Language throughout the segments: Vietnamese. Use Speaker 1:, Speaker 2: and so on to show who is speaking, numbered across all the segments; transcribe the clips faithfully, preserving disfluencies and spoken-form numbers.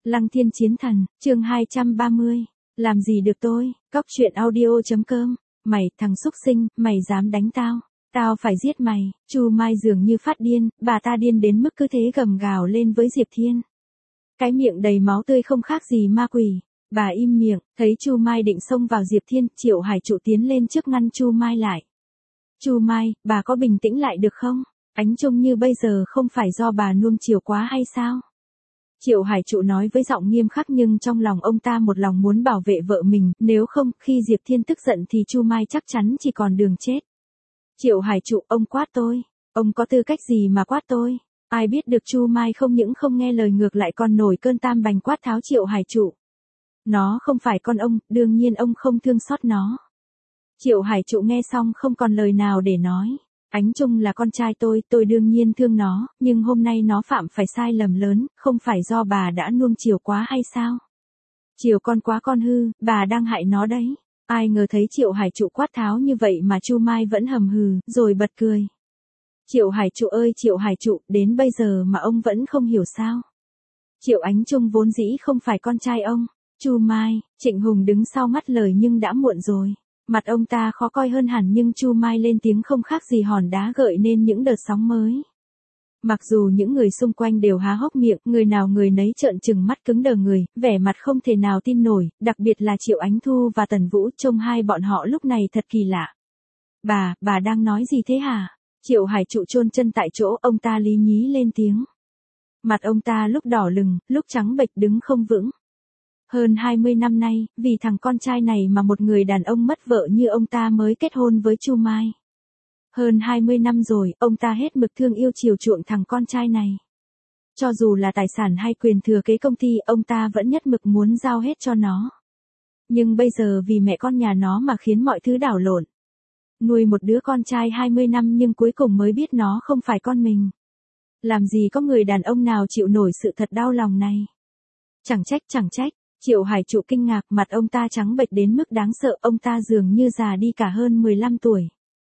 Speaker 1: Lăng Thiên Chiến Thần, chương hai trăm ba mươi. Làm gì được tôi, cóc truyện audio.com. Mày, thằng xúc sinh, mày dám đánh tao. Tao phải giết mày. Chu Mai dường như phát điên, bà ta điên đến mức cứ thế gầm gào lên với Diệp Thiên. Cái miệng đầy máu tươi không khác gì ma quỷ. Bà im miệng, thấy Chu Mai định xông vào Diệp Thiên, Triệu Hải Trụ tiến lên trước ngăn Chu Mai lại. Chu Mai, bà có bình tĩnh lại được không? Ánh Trung như bây giờ không phải do bà nuông chiều quá hay sao? Triệu Hải Trụ nói với giọng nghiêm khắc nhưng trong lòng ông ta một lòng muốn bảo vệ vợ mình, nếu không, khi Diệp Thiên tức giận thì Chu Mai chắc chắn chỉ còn đường chết. Triệu Hải Trụ, ông quát tôi, ông có tư cách gì mà quát tôi? Ai biết được Chu Mai không những không nghe lời ngược lại còn nổi cơn tam bành quát tháo Triệu Hải Trụ. Nó không phải con ông, đương nhiên ông không thương xót nó. Triệu Hải Trụ nghe xong không còn lời nào để nói. Ánh Trung là con trai tôi, tôi đương nhiên thương nó, nhưng hôm nay nó phạm phải sai lầm lớn, không phải do bà đã nuông chiều quá hay sao? Chiều con quá con hư, bà đang hại nó đấy. Ai ngờ thấy Triệu Hải Trụ quát tháo như vậy mà Chu Mai vẫn hầm hừ, rồi bật cười. Triệu Hải Trụ ơi Triệu Hải Trụ, đến bây giờ mà ông vẫn không hiểu sao? Triệu Ánh Trung vốn dĩ không phải con trai ông. Chu Mai, Trịnh Hùng đứng sau ngắt lời nhưng đã muộn rồi. Mặt ông ta khó coi hơn hẳn nhưng Chu Mai lên tiếng không khác gì hòn đá gợi nên những đợt sóng mới. Mặc dù những người xung quanh đều há hốc miệng, người nào người nấy trợn trừng mắt cứng đờ người, vẻ mặt không thể nào tin nổi, đặc biệt là Triệu Ánh Thu và Tần Vũ, trông hai bọn họ lúc này thật kỳ lạ. Bà, bà đang nói gì thế hả? Triệu Hải Trụ chôn chân tại chỗ, ông ta lý nhí lên tiếng. Mặt ông ta lúc đỏ lừng, lúc trắng bệch đứng không vững. Hơn hai mươi năm nay, vì thằng con trai này mà một người đàn ông mất vợ như ông ta mới kết hôn với Chu Mai. Hơn hai mươi năm rồi, ông ta hết mực thương yêu chiều chuộng thằng con trai này. Cho dù là tài sản hay quyền thừa kế công ty, ông ta vẫn nhất mực muốn giao hết cho nó. Nhưng bây giờ vì mẹ con nhà nó mà khiến mọi thứ đảo lộn. Nuôi một đứa con trai hai mươi năm nhưng cuối cùng mới biết nó không phải con mình. Làm gì có người đàn ông nào chịu nổi sự thật đau lòng này. Chẳng trách chẳng trách. Triệu Hải Trụ kinh ngạc, mặt ông ta trắng bệch đến mức đáng sợ, ông ta dường như già đi cả hơn mười lăm tuổi.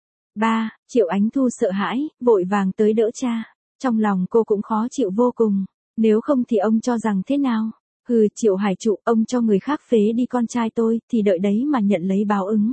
Speaker 1: Ba, Triệu Ánh Thu sợ hãi, vội vàng tới đỡ cha. Trong lòng cô cũng khó chịu vô cùng. Nếu không thì ông cho rằng thế nào? Hừ, Triệu Hải Trụ, ông cho người khác phế đi con trai tôi, thì đợi đấy mà nhận lấy báo ứng.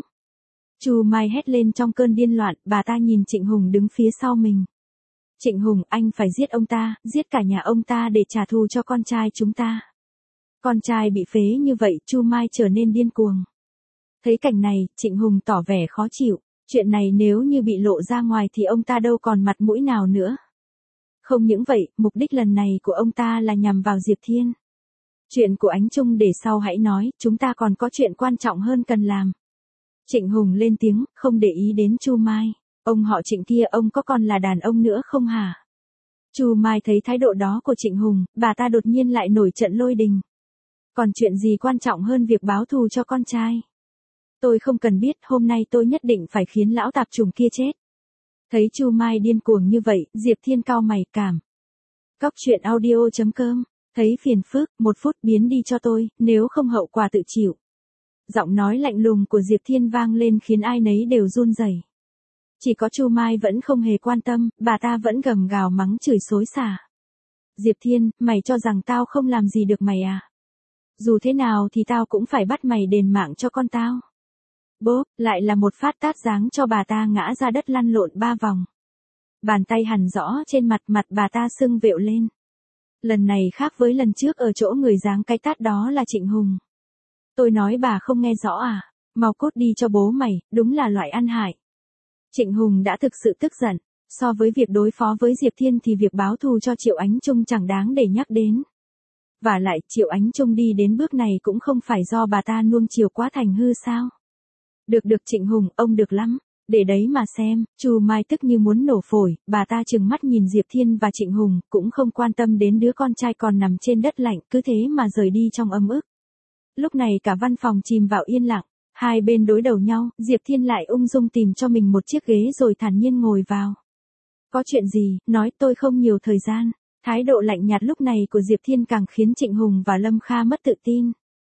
Speaker 1: Chu Mai hét lên trong cơn điên loạn, bà ta nhìn Trịnh Hùng đứng phía sau mình. Trịnh Hùng, anh phải giết ông ta, giết cả nhà ông ta để trả thù cho con trai chúng ta. Con trai bị phế như vậy, Chu Mai trở nên điên cuồng. Thấy cảnh này, Trịnh Hùng tỏ vẻ khó chịu. Chuyện này nếu như bị lộ ra ngoài thì ông ta đâu còn mặt mũi nào nữa. Không những vậy, mục đích lần này của ông ta là nhằm vào Diệp Thiên. Chuyện của Ánh Trung để sau hãy nói, chúng ta còn có chuyện quan trọng hơn cần làm. Trịnh Hùng lên tiếng, không để ý đến Chu Mai. Ông họ Trịnh kia, ông có còn là đàn ông nữa không hả? Chu Mai thấy thái độ đó của Trịnh Hùng, bà ta đột nhiên lại nổi trận lôi đình. Còn chuyện gì quan trọng hơn việc báo thù cho con trai? Tôi không cần biết, hôm nay tôi nhất định phải khiến lão tạp chủng kia chết. Thấy Chu Mai điên cuồng như vậy, Diệp Thiên cau mày cảm. Cóc truyện audio.com. Thấy phiền phức, một phút biến đi cho tôi, nếu không hậu quả tự chịu. Giọng nói lạnh lùng của Diệp Thiên vang lên khiến ai nấy đều run rẩy. Chỉ có Chu Mai vẫn không hề quan tâm, bà ta vẫn gầm gào mắng chửi xối xả. Diệp Thiên, mày cho rằng tao không làm gì được mày à? Dù thế nào thì tao cũng phải bắt mày đền mạng cho con tao. Bốp, lại là một phát tát giáng cho bà ta ngã ra đất lăn lộn ba vòng. Bàn tay hằn rõ trên mặt, mặt bà ta sưng vẹo lên. Lần này khác với lần trước, ở chỗ người giáng cái tát đó là Trịnh Hùng. Tôi nói bà không nghe rõ à? Mau cút đi cho bố mày, đúng là loại ăn hại. Trịnh Hùng đã thực sự tức giận. So với việc đối phó với Diệp Thiên thì việc báo thù cho Triệu Ánh Trung chẳng đáng để nhắc đến. Và lại, Triệu Ánh Trung đi đến bước này cũng không phải do bà ta nuông chiều quá thành hư sao? Được được Trịnh Hùng, ông được lắm. Để đấy mà xem. Chu Mai tức như muốn nổ phổi, bà ta trừng mắt nhìn Diệp Thiên và Trịnh Hùng, cũng không quan tâm đến đứa con trai còn nằm trên đất lạnh, cứ thế mà rời đi trong ấm ức. Lúc này cả văn phòng chìm vào yên lặng, hai bên đối đầu nhau, Diệp Thiên lại ung dung tìm cho mình một chiếc ghế rồi thản nhiên ngồi vào. Có chuyện gì, nói, tôi không nhiều thời gian. Thái độ lạnh nhạt lúc này của Diệp Thiên càng khiến Trịnh Hùng và Lâm Kha mất tự tin.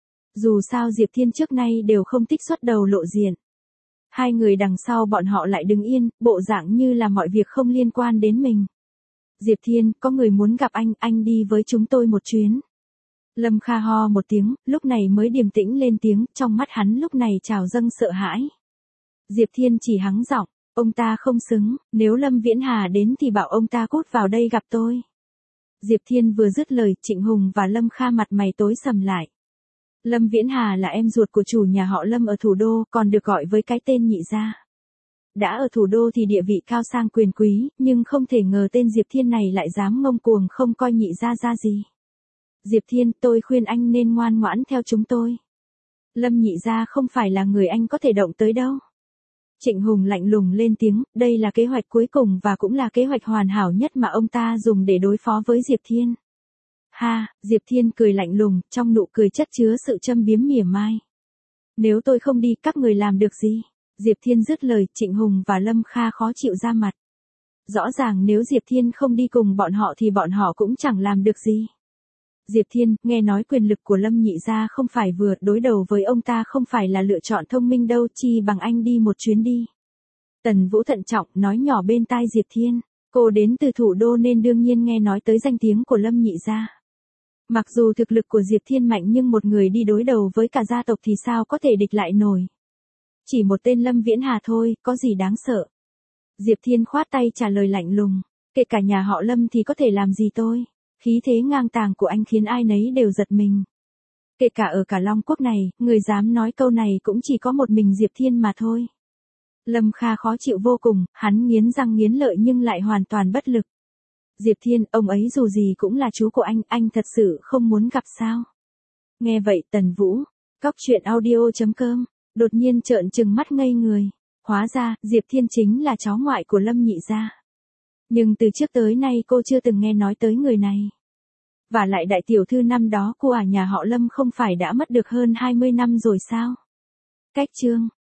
Speaker 1: Dù sao Diệp Thiên trước nay đều không thích xuất đầu lộ diện. Hai người đằng sau bọn họ lại đứng yên, bộ dạng như là mọi việc không liên quan đến mình. Diệp Thiên, có người muốn gặp anh, anh đi với chúng tôi một chuyến. Lâm Kha ho một tiếng, lúc này mới điềm tĩnh lên tiếng, trong mắt hắn lúc này trào dâng sợ hãi. Diệp Thiên chỉ hắng giọng, ông ta không xứng, nếu Lâm Viễn Hà đến thì bảo ông ta cút vào đây gặp tôi. Diệp Thiên vừa dứt lời, Trịnh Hùng và Lâm Kha mặt mày tối sầm lại. Lâm Viễn Hà là em ruột của chủ nhà họ Lâm ở thủ đô, còn được gọi với cái tên Nhị gia. Đã ở thủ đô thì địa vị cao sang quyền quý, nhưng không thể ngờ tên Diệp Thiên này lại dám ngông cuồng không coi Nhị gia ra gì. Diệp Thiên, tôi khuyên anh nên ngoan ngoãn theo chúng tôi. Lâm Nhị gia không phải là người anh có thể động tới đâu. Trịnh Hùng lạnh lùng lên tiếng, đây là kế hoạch cuối cùng và cũng là kế hoạch hoàn hảo nhất mà ông ta dùng để đối phó với Diệp Thiên. Ha, Diệp Thiên cười lạnh lùng, trong nụ cười chất chứa sự châm biếm mỉa mai. Nếu tôi không đi, các người làm được gì? Diệp Thiên dứt lời, Trịnh Hùng và Lâm Kha khó chịu ra mặt. Rõ ràng nếu Diệp Thiên không đi cùng bọn họ thì bọn họ cũng chẳng làm được gì. Diệp Thiên, nghe nói quyền lực của Lâm Nhị gia không phải vừa, đối đầu với ông ta không phải là lựa chọn thông minh đâu, chi bằng anh đi một chuyến đi. Tần Vũ thận trọng, nói nhỏ bên tai Diệp Thiên, cô đến từ thủ đô nên đương nhiên nghe nói tới danh tiếng của Lâm Nhị gia. Mặc dù thực lực của Diệp Thiên mạnh nhưng một người đi đối đầu với cả gia tộc thì sao có thể địch lại nổi. Chỉ một tên Lâm Viễn Hà thôi, có gì đáng sợ. Diệp Thiên khoát tay trả lời lạnh lùng, kể cả nhà họ Lâm thì có thể làm gì tôi. Khí thế ngang tàng của anh khiến ai nấy đều giật mình. Kể cả ở cả Long Quốc này, người dám nói câu này cũng chỉ có một mình Diệp Thiên mà thôi. Lâm Kha khó chịu vô cùng, hắn nghiến răng nghiến lợi nhưng lại hoàn toàn bất lực. Diệp Thiên, ông ấy dù gì cũng là chú của anh, anh thật sự không muốn gặp sao? Nghe vậy Tần Vũ, Cóc Truyện Audio chấm com, đột nhiên trợn trừng mắt ngây người. Hóa ra, Diệp Thiên chính là cháu ngoại của Lâm Nhị gia. Nhưng từ trước tới nay cô chưa từng nghe nói tới người này. Và lại đại tiểu thư năm đó của à nhà họ Lâm không phải đã mất được hơn hai mươi năm rồi sao? Cách chương